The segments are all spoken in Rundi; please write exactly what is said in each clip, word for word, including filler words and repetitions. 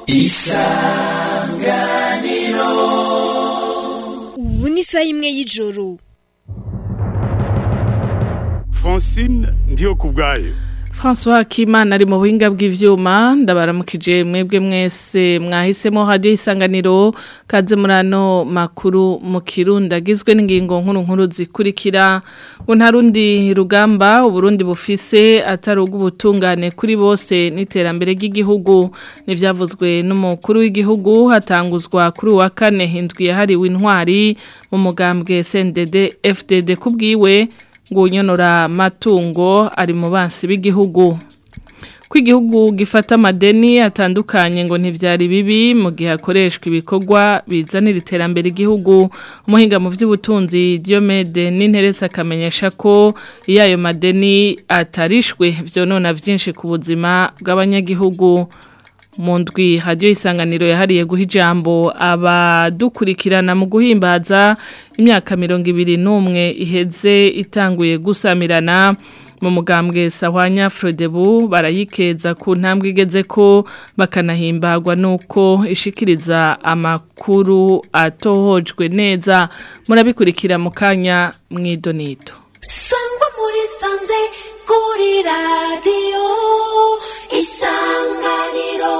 Isanganiro. Ubu ni isaha imwe y'ijoro. Francine ndiyo kubgayo. François Kimana ari mu buhinga bw'ivyuma ndabaramukije mwebwe mwese mwahisemo radio Isanganiro kaze murano makuru mu Kirundi agizwe n'ingingo nkuru nkuru zikurikira ngo ntarundi rugamba uburundi bufise ataruga ubutungane kuri bose n'iterambere ry'igihugu nivyavuzwe n'umukuru w'igihugu hatanguzwa kuri wa kane hindwi yahariwe intwari mu mugambwe C N D D F D D kubwiwe ngunyonora matungo ari mu bansi b'igihugu kw'igihugu gifata amadeni atandukanye ngo ntivyari bibi mu gihe akoreshwa ibikorwa bizanira iterambere igihugu umuhinga mu vy'ubutunzi Diomede Ninteretse akamenyesha ko iyo ayo madeni atarishwe vyonona vyinshi ku buzima bw'abanyagihugu mu ndwi radio Isanganiro yahariye guha ijambo abadukurikirana mu guhimbaza imyaka mirongo ibiri n'umwe iheze itanguye gusamirana mu mugambwe Sahwanya Frodebu barayikeza ku ntambwe igeze ko bakanahimbagwa nuko ishikiriza amakuru atohojwe neza murabikurikira mu kanya mwidonito. Sangwa muri sanze kuri radio Isanganiro.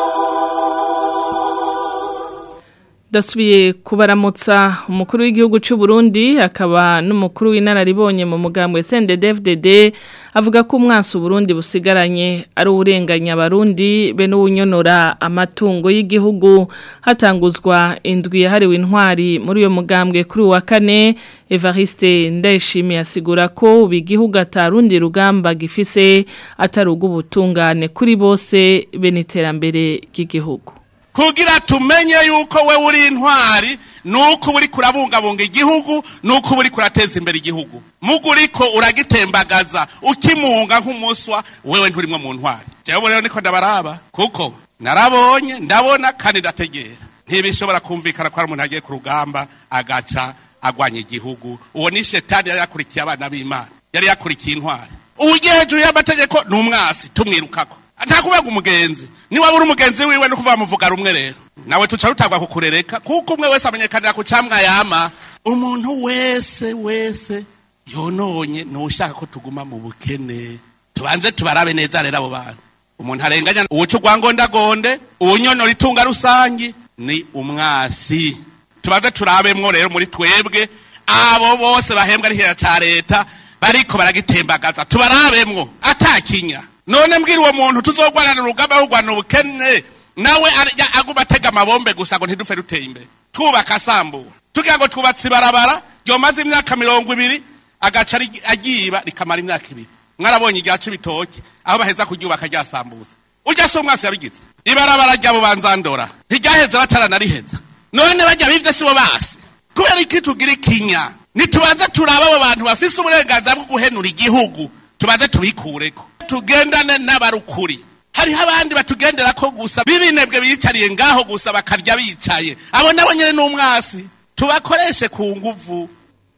Dasubiye kubaramutsa umukuru w'igihugu cy'u Burundi akaba n'umukuru w'inararibonye mu mugambwe C N D D F D D avuga ko umwansi Burundi busigaranye ari urenganya abarundi be n'unyonora amatungo y'igihugu hatanguzwa indwi yahariwe intwari muri uyo mugambwe kuri wa kane Evariste Ndayishimiye asigura ko ubigihugu atarundi rugamba gifise ataruga ubutungane kuri bose be n'iterambere ry'igihugu kugira tumenye yuko we uri intwari nuko uri kurabungabunga igihugu nuko uri kurateza imbere igihugu muguriko uragitembagaza ukimunga nk'umuswa wewe nturimwe mu ntwari jewe rero niko ndabaraba kuko narabonye ndabona kandi ndategera ntibishobora kumvikana ko ari umuntu agiye ku rugamba agaca agwanya igihugu uwo ni shetani yari yakurikiye abana b'Imana yari yakurikiye intwari ugejeje y'amategeko n'umwasi tumwirukako ntakubega umugenzi ni wabura umugenzi wiwe no kuva muvuga rumwe rero nawe tuca rutagwa kukurereka kuko umwe wese amenyekanira ku camwa yama umuntu wese wese yononye nushaka ko tuguma mu bukene tubanze tubarabe neza rero abo bantu umuntu arenganya uwucu rwangondagonde uwunyonora itunga rusangi ni umwasi tubanze turabemwo rero muri twebwe abo bose bahembwa ari hera ca leta bariko baragitembagaza tubarabemwo atakinya none mbwira uwo muntu tuzogwanana urugamba rugwana ubukene nawe aguma atega amabombe gusa ngo ntidufe ruteye imbere twubaka sambura tugira ngo twubatse ibarabara ryomaze imyaka mirongo ibiri agaca agiba rikamara imyaka ibiri mwarabonye igihaca ibitoki aho baheza kuryubaka ryasambuza urya si umwasi yabigize ibarabara ryabo banzandora ntiryaheza bataranariheza none bajya bivye sibo basi kubera iki tugira ikinya nitubanza turaba abo bantu bafise uburenganzira bwo guhenura igihugu tubanze tubikureko tugendane n'abarukuri hariho abandi batugendera ko gusa bibinebwe biyicariye ngaho gusa bakarya bicaye abo nabo nyene n'umwasi tubakoreshe ku nguvu.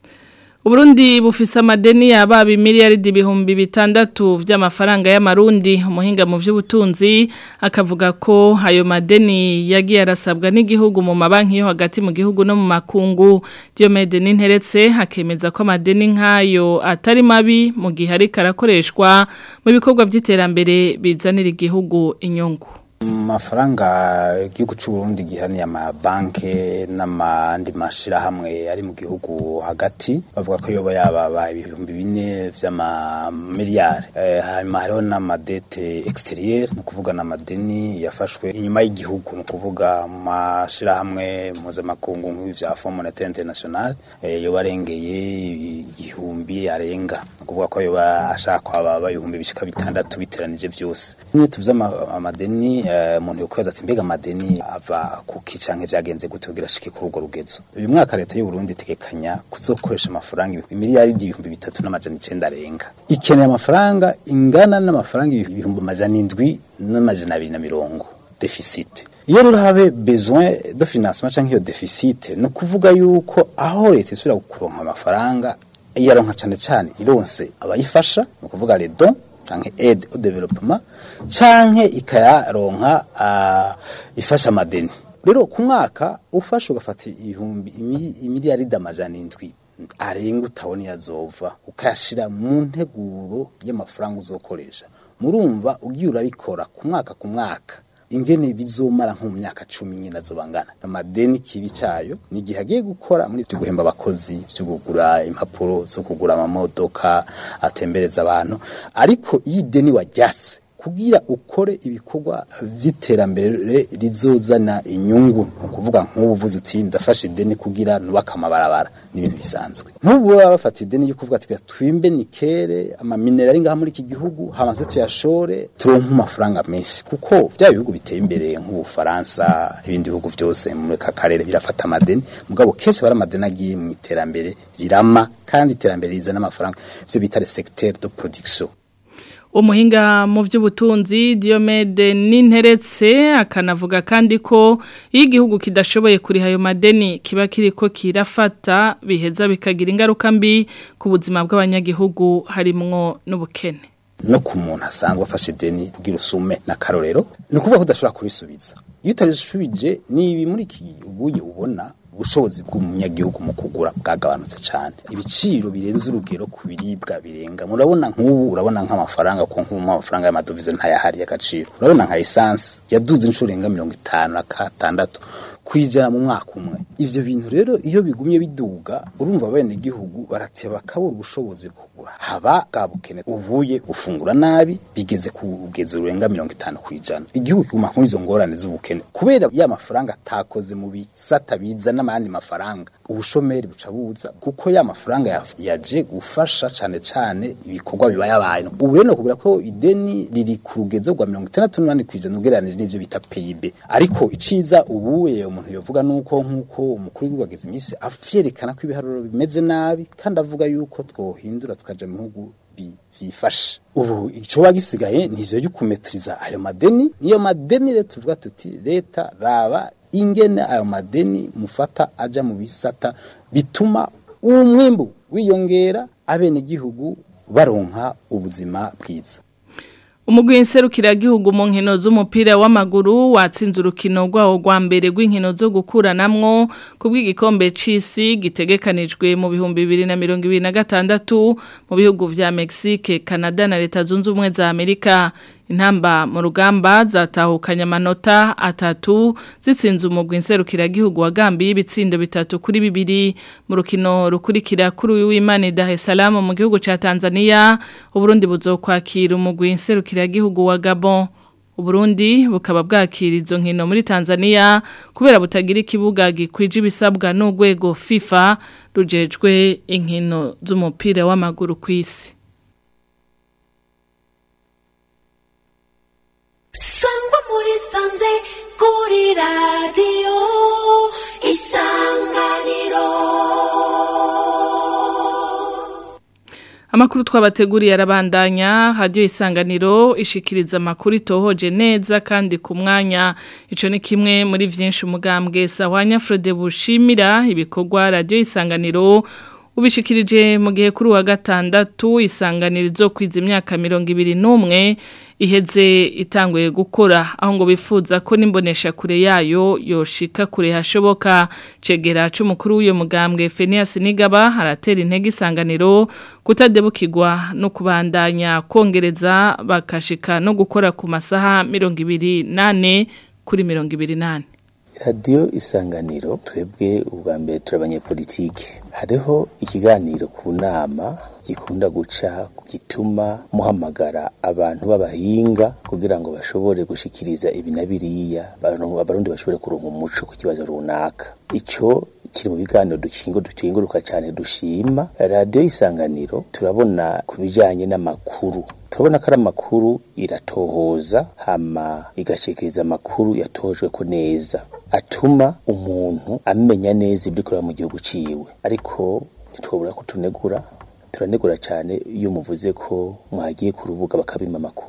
Uburundi bufise amadeni yababi miliyaridi ibihumbi bitandatu vy'amafaranga y'amarundi umuhinga mu vy'ubutunzi akavuga ko ayo madeni yagiye arasabwa n'igihugu mu mabanki yo hagati mu gihugu no mu makungu Diomede Ninteretse hakemeza ko amadeni nk'ayo atari mabi mu gihe ari karakoreshwa mu bikorwa by'iterambere bizanira igihugu inyungu. Mafaranga igihugu cy'u Burundi gihaniye amabanke n'amandi mashirahamwe ari mu gihugu hagati bavuga ko yoba yababa ibihumbi bine vy'ama miliyari eh, hanyuma hariho n'amadete exterieur no kuvuga n'amadeni yafashwe inyuma y'igihugu no kuvuga mu mashirahamwe mpuzamakungu nk'ibi vya Fonds Monetaire International eh, yoba arengeye igihumbi arenga no kuvuga ko yoba ashaka kwababa ibihumbi bishika bitandatu biteranije vyose niyo tuvuze amadeni umuntu yokweza ati mbega madeni ava kuki canke vyagenze gute kugira shike kuri urwo rugezo uyu mwaka leta y'u Burundi itegekanya kuzokoresha amafaranga miliyaridi ibihumbi bitatu n'amajana icenda arenga ikeneye amafaranga ingana n'amafaranga ibihumbi amajana indwi n'amajana abiri na mirongo deficit iyo rero habe besoin de financement canke iyo deficit no kuvuga yuko aho leta isubira kuronka amafaranga iyaronka cane cane ironse abayifasha no kuvuga les dons canke aide au développement canke ikayaronka uh, ifasha amadeni. Rero ku mwaka ufasha ugafata ibihumbi imiliyaridi amajana indwi arenga utabona yazova ukashira mu nteguro y'amafaranga uzokoresha. Murumva ugiye urabikora ku mwaka ku mwaka ingene bizomara nko mu myaka cumi nyine azobangana. Amadeni kibi cyayo ni gihe agiye gukora muri byo guhemba abakozi, byo kugura impapuro zo kugura amamodoka atembereza abantu, ariko iyi deni wajyatse kugira ukore ibikorwa vy'iterambere rizozana inyungu, ukuvuga nk'ubu vuze uti ndafashe ideni kugira nubaka amabarabara n'ibintu bisanzwe. Nk'ubu baba bafata ideni yo kuvuga ati twimbe nikere ama minerali ngaha muri iki gihugu habanze tuyashore turonka amafaranga menshi, kuko bya bihugu biteye imbere nk'u Faransa ibindi bihugu byose muri kakarere birafata amadeni, mugabo kenshi bara amadeni agiye mu iterambere rirama kandi iterambere rizana amafaranga, byo bita le secteur de production. Umuhinga mu by'ubutunzi Diomede Ninteretse akanavuga kandi ko iyo igihugu kidashoboye kuriha ayo madeni kiba kiriko kirafata biheza bikagira ingaruka mbi ku buzima bw'abanyagihugu harimwo n'ubukene. No ku muntu asanzwe afashe ideni kugira usume na karorero ni kuvuga ko udashobora kurisubiza. Iyo utarishubije nibi muri iki ubuye ubona ubushobozi bw'umunyagihugu mu kugura bwagabanutse cyane, ibiciro birenze urugero ku biribwa birenga. Murabona nk'ubu urabona nk'amafaranga ko nk'amafaranga y'amadovize ntayahari y'agaciro, urabona nka essence yaduze inshuro renga mirongo itanu na gatandatu kwijana mu mwaka umwe. Ivyo bintu rero iyo bigumye biduga urumva bene igihugu barateba kabura ubushobozi kugura, haba bwabukene uvuye ufungura nabi bigeze kugeza urenga mirongo itanu kwijana. Igihugu kiguma muri izo ngorane z'ubukene kubera ya mafaranga atakoze mu bisata biza n'amandi mafaranga, ubushomeri buca buza kuko ya mafaranga yaje gufasha cyane cyane ibikorwa biba yabaye. Ubu rero kugira ko ideni riri ku rugezo rwa mirongo itandatu n'umunani kwijana ugereranije n'ivyo bita P I B, ariko iciza ubuye umuntu yovuga nuko nkuko umukuru w'igihugu ageze imisi afyerekana ko ibiharuro bimeze nabi kandi avuga yuko twohindura tukaje mu bihugu byifashe. Ubu ico bagisigaye nivyo yo kumetriza ayo madeni, niyo madeni rero tuvuga tuti leta raba ingene ayo madeni mufata aja mu bisata bituma umwimbu wiyongera abene gihugu baronka ubuzima bwiza. Umugwi nserukiragihugu mu nkino z'umupira w'amaguru watsinze urukino rwawo rwa mbere rw'inkino zo gukuranamwo kubw'igikombe c'isi gitegekanijwe mu bihumbi bibiri na mirongo ibiri na gatandatu mu bihugu vya Mexique, Canada na Leta Zunze Ubumwe za Amerika. Intamba mu rugamba zatahukanye amanota atatu zitsinze umugwi nserukiragihugu wa Gambia ibitsindo bitatu kuri bibiri mu rukino rukurikira kuri uyu w'Imana Dar es Salaam mu gihugu ca Tanzania. Uburundi buzokwakira umugwi nserukiragihugu wa Gabon. Uburundi bukaba bwakira izo nkino muri Tanzania kubera butagira ikibuga gikwije ibisabwa n'urwego FIFA rujejwe inkino z'umupira w'amaguru kw'isi. Sangwa muri sanze kuri radio Isanganiro. Amakuru twabateguriye arabandanya. Radio Isanganiro ishikiriza amakuru itohoje neza kandi ku mwanya. Ico ni kimwe muri vyinshi umugambwe Sahwanya Frode bushimira ibikorwa Radio Isanganiro ubishikirije mu gihe kuri wa gatandatu Isanganiro zo kwiza imyaka mirongo ibiri n'umwe iheze itanguye gukora, aho ngo bifuza ko nimbonesha kure yayo yoshika kure hashoboka. Cegera c'umukuru w'uyo mugambwe Phineas Nigaba haratera intege Isanganiro kutadebukirwa no kubandanya kongereza bakashika no gukora ku masaha mirongo ibiri nane kuri mirongo ibiri nane. Radio Isanganiro twebwe ubwa mbere turabanyepolitike, hariho ikiganiro ku nama gikunda guca gituma muhamagara abantu b'abahinga kugira ngo bashobore gushikiriza ibinabiriya abarundi bashobore kuronka umuco ku kibazo runaka. Ico kiri mu biganiro dukingo dutinguruka cyane dushima. Radio Isanganiro turabona kubijanye n'amakuru, turabona ko ari amakuru iratohoza hama igashikiriza amakuru yatojwe ko neza atuma umuntu amenya neza ibikora mu gihugu ciwe. Ariko nitwobura kutunegura turanegura cyane iyo muvuze ko mwagiye ku rubuga bakabima amakuru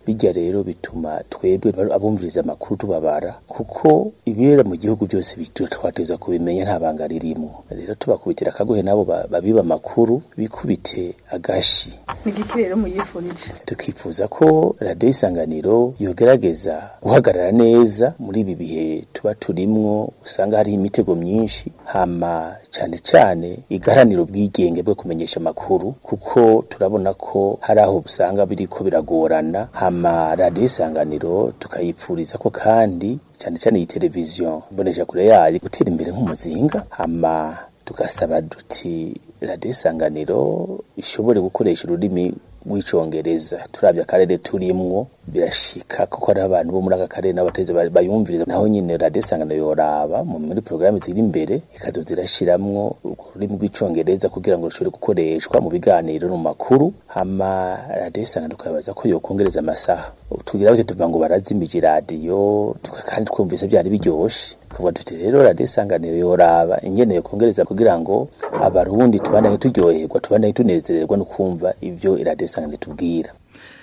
bijya rero bituma twebwe abumviriza amakuru tubabara kuko ibibera mu gihugu byose bitwateza kubimenya nta banga ririmo rero tubakubitira akagohe nabo babiba amakuru bikubite agashi nigiki rero muyifurije tukifuza ko radio Isanganiro yogerageza guhagarara neza muri ibi bihe tuba turimwo usanga hari imitego myinshi hama cyane cyane igaraniro bwigenge bwo kumenyesha amakuru kuko turabona ko hari aho usanga biriko biragorana hama radio Isanganiro tukayipfuriza ko kandi cyane cyane iyi televiziyo mbonesha kure yayo gutera imbere nk'umuzinga hama tugasaba duti radio Isanganiro ishobore gukoresha ururimi rw'icongereza turabya akarere turimwo birashika kuko ari abantu bo muri aka karere n'abateze bayumviriza naho nyine radio Isanganiro yoraba mu muri programme ziri imbere ikazozirashiramwo ururimi rw'icongereza kugira ngo rushobore gukoreshwa mu biganiro no makuru hama radio Isanganiro kabaza ko yokongereza amasaha tugira byo tuvuga ngo barazimije radio kandi twumvise byari biryoshe kuba duti rero radio Isanganiro yoraba ingene yokongereza kugira ngo abarundi tubandanye turyoherwa tubandanye tunezererwa no kumva ivyo radio Isanganiro tubwira.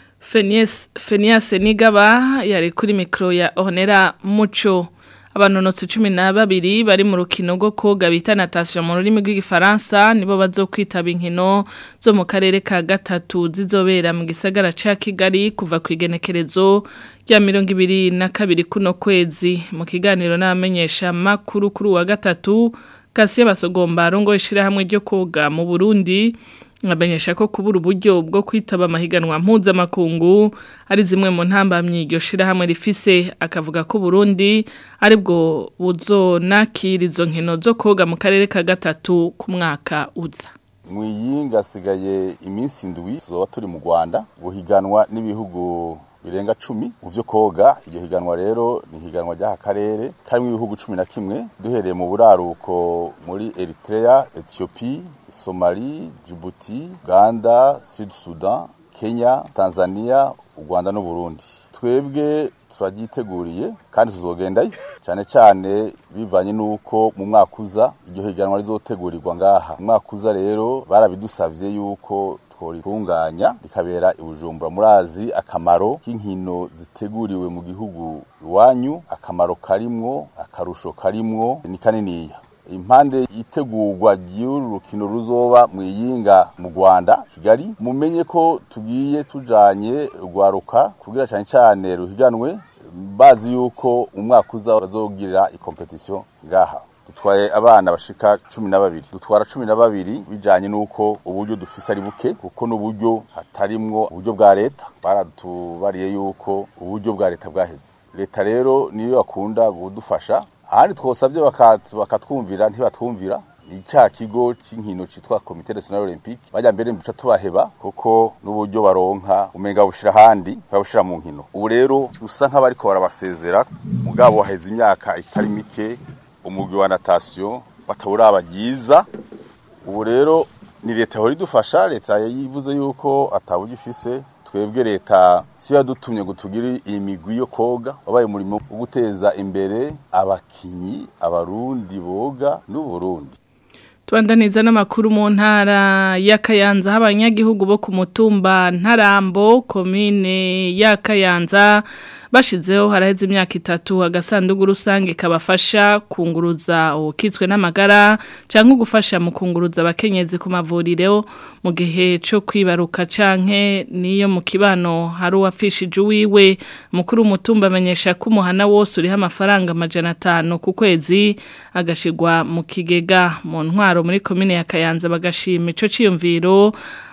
Fenias Fenias Nigaba yari kuri mikro ya Honera Muco abanonotsi cumi na babiri bari mu rukino rwo koga bita natation mu rurimi rw'igifaransa nibo bazokwitaba inkino zo mu karere ka gatatu zizobera mu gisagara ca Kigali kuva ku igenekerezo rya mirongo ibiri na kabiri kuno kwezi mu kiganiro n'amenyesha makuru kuri wa gatatu Kasiye Basogomba rongo ishira hamwe ryo koga mu Burundi Ngabanyesha ko kubura uburyo bwo kwitaba amahiganwa mpuzamakungu ari zimwe mu ntambamye iryo shira hamwe rifise akavuga ko Burundi aribwo buzonakira izo nkino zo koga mu karere ka gatatu ku mwaka uza. Mwiyinga sigaye iminsi ndwi tuzoba turi mu Rwanda guhiganwa n'ibihugu birenga cumi uvyo koga iryo higanwa rero ni higanwa rya karere karimwe ibihugu cumi na kimwe duhereye mu buraruko muri Eritrea, Ethiopia, Somalia, Djibouti, Uganda, Sud Sudan, Kenya, Tanzania, u Rwanda no Burundi. Twebwe turagiteguriye kandi tuzogendayo cyane cyane bivanye nuko mu mwaka uza iryo higanwa rizotegurirwa ngaha. Mu mwaka uza rero barabidusavye yuko tworitunganya rikabera ibujumbura murazi akamaro k'inkino ziteguriwe mu gihugu iwanyu akamaro karimwo akarusho karimwo ni kaniniya impande itegurwa ry'urukino ruzoba mu Iyinga mu Rwanda Kigali mumenye ko tugiye tujanye rwaruka kugira cyane cyane ruhiganwe bazi yuko umwaka uza bazogirira i-competition ngaha dutwaye abana bashika cumi na babiri dutwara cumi na babiri bijanye nuko uburyo dufise ari buke kuko n'uburyo hatarimwo uburyo bwa leta baratubariye yuko uburyo bwa leta bwaheze leta rero niyo yakunda budufasha ahandi twosabye bakatwumvira ntibatwumvira icya kigo c'inkino citwa Comité National Olympique bajya mbere mbuca tubaheba kuko n'uburyo baronka umenga bushira handi babushira mu nkino ubu rero dusa nk'abariko barabasezera mugabo waheze imyaka itari mike umugwi wa natation batabura abagiza ubu rero ni leta hori dufasha leta yivuze yuko atabuye ifise twebwe leta siyo yadutumye gutugira imigwi yo koga babaye umurimo wo guteza imbere abakinyi abarundi boga n'u Burundi. Tuandaniza n'amakuru mu ntara ya Kayanza abanyagihugu bo ku mutumba Ntarambo komine ya Kayanza bashizeho haraheze imyaka itatu agasandugu rusange kabafasha kunguruza ukitswe n'amagara canke gufasha mu kunguruza abakenyezi ku mavuriro mu gihe cyo kwibaruka canke niyo mu kibano hari uwafishije uwiwe mukuru umutumba amenyesha ko umuhana wose uriho amafaranga amajana atanu ku kwezi agashigwa mu kigega mu ntwaro muri komine ya Kayanza bagashima ico ciyumviro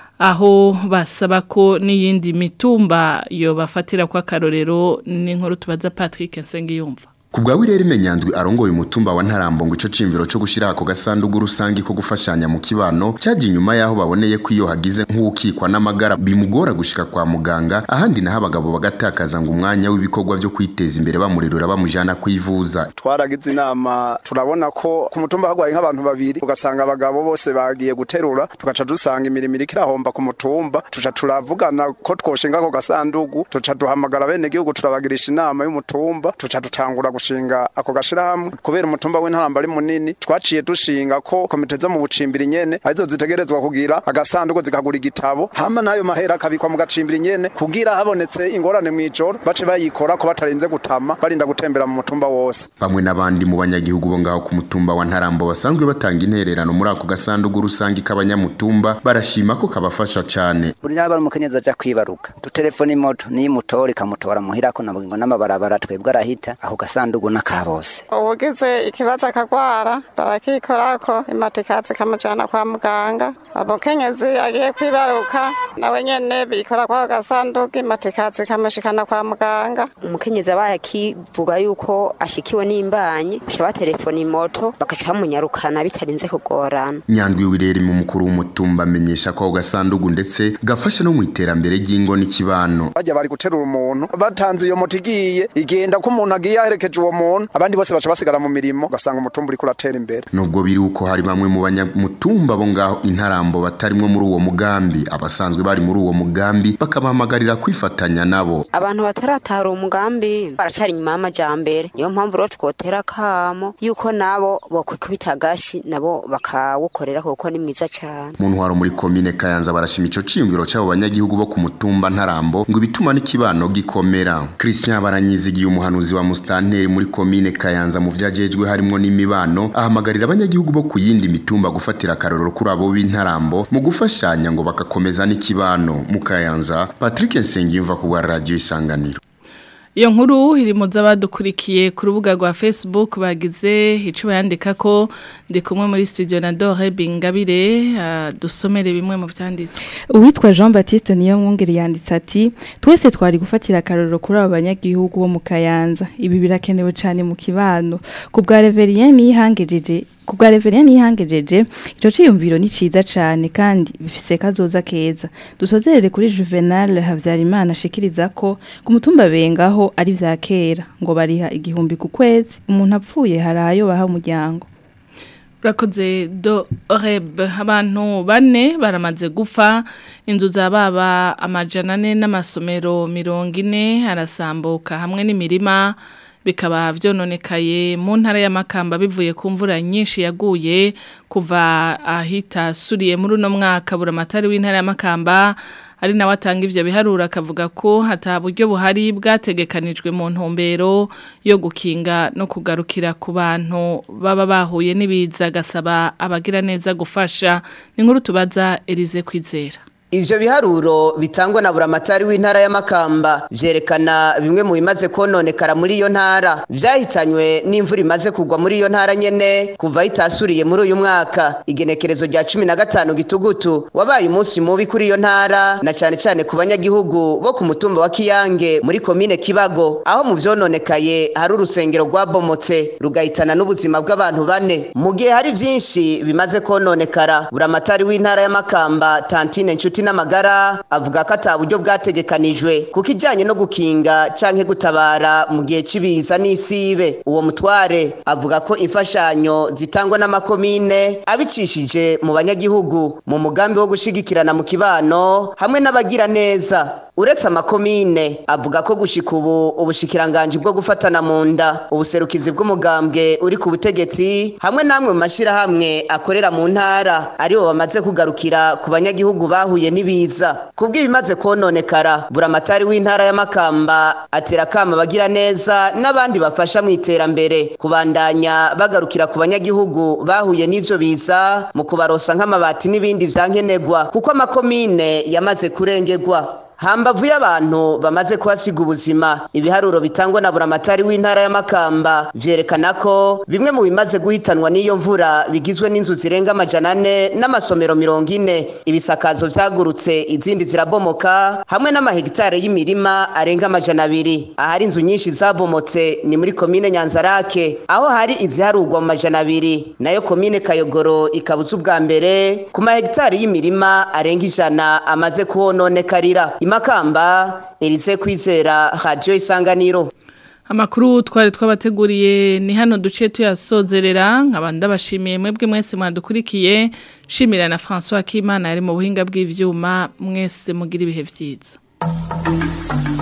aho basaba ko n'iyindi mitumba yo bafatira kwa karorero n'inkuru tubaza Patrick Nsengiyumva Kubwa wireri menyandwi arongoye umutumba wa Ntarambo ngo ico cimviro cyo gushira ako gasandugu rusangi ko gufashanya mu kibano cyaje nyuma yaho baboneye ko iyo hagize nk'ukikwa n'amagara bimugora gushika kwa muganga ahandi naho abagabo bagatakaza ngo umwanya w'ibikorwa byo kwiteza imbere bamurirura bamujana kwivuza twaragize inama turabona ko ku mutumba hagwaye nk'abantu babiri ugasanga abagabo bose bagiye guterura tugaca dusanga imirimo irikirahomba ku mutumba tuca turavugana ko twoshinga ako gasandugu tuca duhamagara bene gihugu turabagirisha inama y'umutumba tuca dutangura gushinga ako gashirahamwe kubera umutumba w'intaramba ari munini twaciye dushinga ko komite zo mu bucimbiri nyene arizo zitegerezwa kugira agasanduku zikagura igitabo hama nayo mahera akabikwa mu gacimbiri nyene kugira habonetse ingorane mw'ijoro bace bayikora ko batarinze gutama barinda gutembera mu mutumba wose. Bamwe n'abandi mu banyagihugu bo ngaho ku mutumba wa Ntarambo basanzwe batanga intererano muri ako gasanduku rusangi k'abanyamutumba barashima ko kabafasha cyane. Buri nabara umukenyeza aja kwibaruka dutelefoni moto ni mutori kamutora muhira ko nabugingo n'amabarabara twebwe arahita aho gasanduku nakabose. Ubugize ikibazo akagwara barakikorako imatikazi kamujana kwa muganga abokenyezi agiye kwibaruka nawe nyene bikora kwa gasanduku imatikazi kamushikana kwa muganga. Umukenyezi abaye akivuga yuko ashikiwe n'imbanyi shaba telefoni moto bakaca munyarukana bitarinze kugorana. Nyandwi wireri mu mukuru w'umutumba amenyesha ko gasanduku ndetse gafasha no mu iterambere ry'ingo n'ikibano. Bajya bari guterura umuntu batanze iyo moto igiye igenda ko umuntu agiye aherekeje uwo muntu abandi bose baca basigara mu mirimo gasanga umutumba uri kuratera imbere. Nubwo biri uko hari bamwe mu banyamutumba bo ngaho Intarambo batarimwe muri uwo mugambi abasanzwe bari muri uwo mugambi bakabahamagarira kwifatanya nabo. Abantu bataratara umugambi baracari nyuma y'amajambere niyo mpamvu rero twotera kamo yuko nabo bokwikubita gashi nabo bakawukorera kuko ni mwiza cyane. Muntu waro muri commune Kayanza barashima ico ciyumviro cyabo banyagihugu bo ku mutumba Ntarambo ngo bituma n'ikibano gikomera. Christian Baranyizigiye umuhanuzi wa Mustanteri muri commune Kayanza mu vyajejwe harimo n'imibano ahamagarira abanyagihugu bo kuyindi mitumba gufatira akarorero kuri abo b'Intarambo mu gufashanya ngo bakakomeza n'ikibano mu Kayanza. Patrick Nsengimva ku Radio Isanganiro. Iyo nkuru iri mu z'abadukurikiye ku rubuga rwa Facebook bagize ico bayandika ko ndi kumwe muri studio na Dore Bingabire uh, dusomere bimwe mu vyanditswe. Uwitwa Jean Baptiste niyo mwongere yanditse ati twese twari gufatira akarorero kuri aba banyagihugu bo mu Kayanza ibi birakenewe cyane mu kibano ku bwa Reverien yihangejeje Kubwa Reverien yihangejeje ico ciyumviro ni ciza cyane kandi bifise kazoza keza. Dusozerere kuri Juvenal Havyarimana ashikiriza ko ku mutumba bengaho ari vya kera ngo bariha igihumbi ku kwezi umuntu apfuye harayo baha umuryango. Urakoze do reb abantu bane baramaze gupfa inzu za baba amajana ane n'amasomero mirongo ine arasambuka hamwe n'imirima bikaba vyononekaye mu ntara ya Makamba bivuye ku mvura nyinshi yaguye kuva ahita suriye muri no mwaka buramatari w'intara ya Makamba ari nawe atanga ivyo biharura akavuga ko hata buryo buhari bwategekanijwe mu ntumbero yo gukinga no kugarukira ku bantu baba bahuye n'ibiza gasaba abagira neza gufasha ni nkuru tubaza Elize Kwizera. Ivyo biharuro bitangwa na buramatari w'intara ya Makamba vyerekana bimwe mu bimaze kononekara muri iyo ntara vyahitanywe n'imvura imaze kugwa muri iyo ntara nyene kuva itasuriye muri uyu mwaka. Igenekerezo rya cumi na gatanu gitugutu wabaye umunsi mubi kuri iyo ntara na cane cane ku banyagihugu bo ku mutumba wa Kiyange muri komine Kibago aho mu vyononekaye hari urusengero rwabomotse rugahitana n'ubuzima bw'abantu bane. Mu gihe hari vyinshi bimaze kononekara buramatari w'intara ya Makamba Tantine Nshuti n'amagara avuga ko ataburyo bwategekanijwe kuko ijanye no gukinga canke gutabara mu gihe cibiza n'isibe. Uwo mutware avuga ko imfashanyo zitangwa n'amakomine abicishije mu banyagihugu mu mugambi wo gushigikirana mu kibano hamwe n'abagira neza. Uretse amakomine avuga ko gushika ubu ubushikiranganje bwo gufatana mu nda ubuserukizi bw'umugambwe uri ku butegetsi hamwe namwe mu mashirahamwe akorera mu ntara aribo bamaze kugarukira ku banyagihugu bahuye nibiza. Kubwi bimaze kononekara buramatari w'intara ya Makamba atera kama bagira neza n'abandi bafasha mu iterambere kubandanya bagarukira ku banyagihugu bahuye n'ivyo biza mu kubarosa nk'amabati n'ibindi vyankenegwa kuko amakomine yamaze kurengerwa. Hambavu y'abantu bamaze kuhasiga ubuzima ibiharuro bitangwa na buramatari w'intara ya Makamba vyerekana ko bimwe mu bimaze guhitanwa n'iyo mvura bigizwe n'inzu zirenga amajana ane n'amasomero mirongo ine ibisakazo vyagurutse izindi zirabomoka hamwe n'amahegitare y'imirima arenga amajana abiri. Ahari inzu nyinshi zabomotse ni muri komine Nyanzarake aho hari iziharurwa mu majana abiri nayo komine Kayogoro ikabuza ubwa mbere ku mahegitare y'imirima arenga ijana amaze kuhononekarira. Makamba Elise Kwizera Radio Isanganiro. Amakuru twari twabateguriye ni hano duce tuyasozerera nkabanda bashimiye mwebwe mwese mwadukurikiye shimira na François Kimana ari mu buhinga bw'ivyuma mwese mugira ibihe vyiza.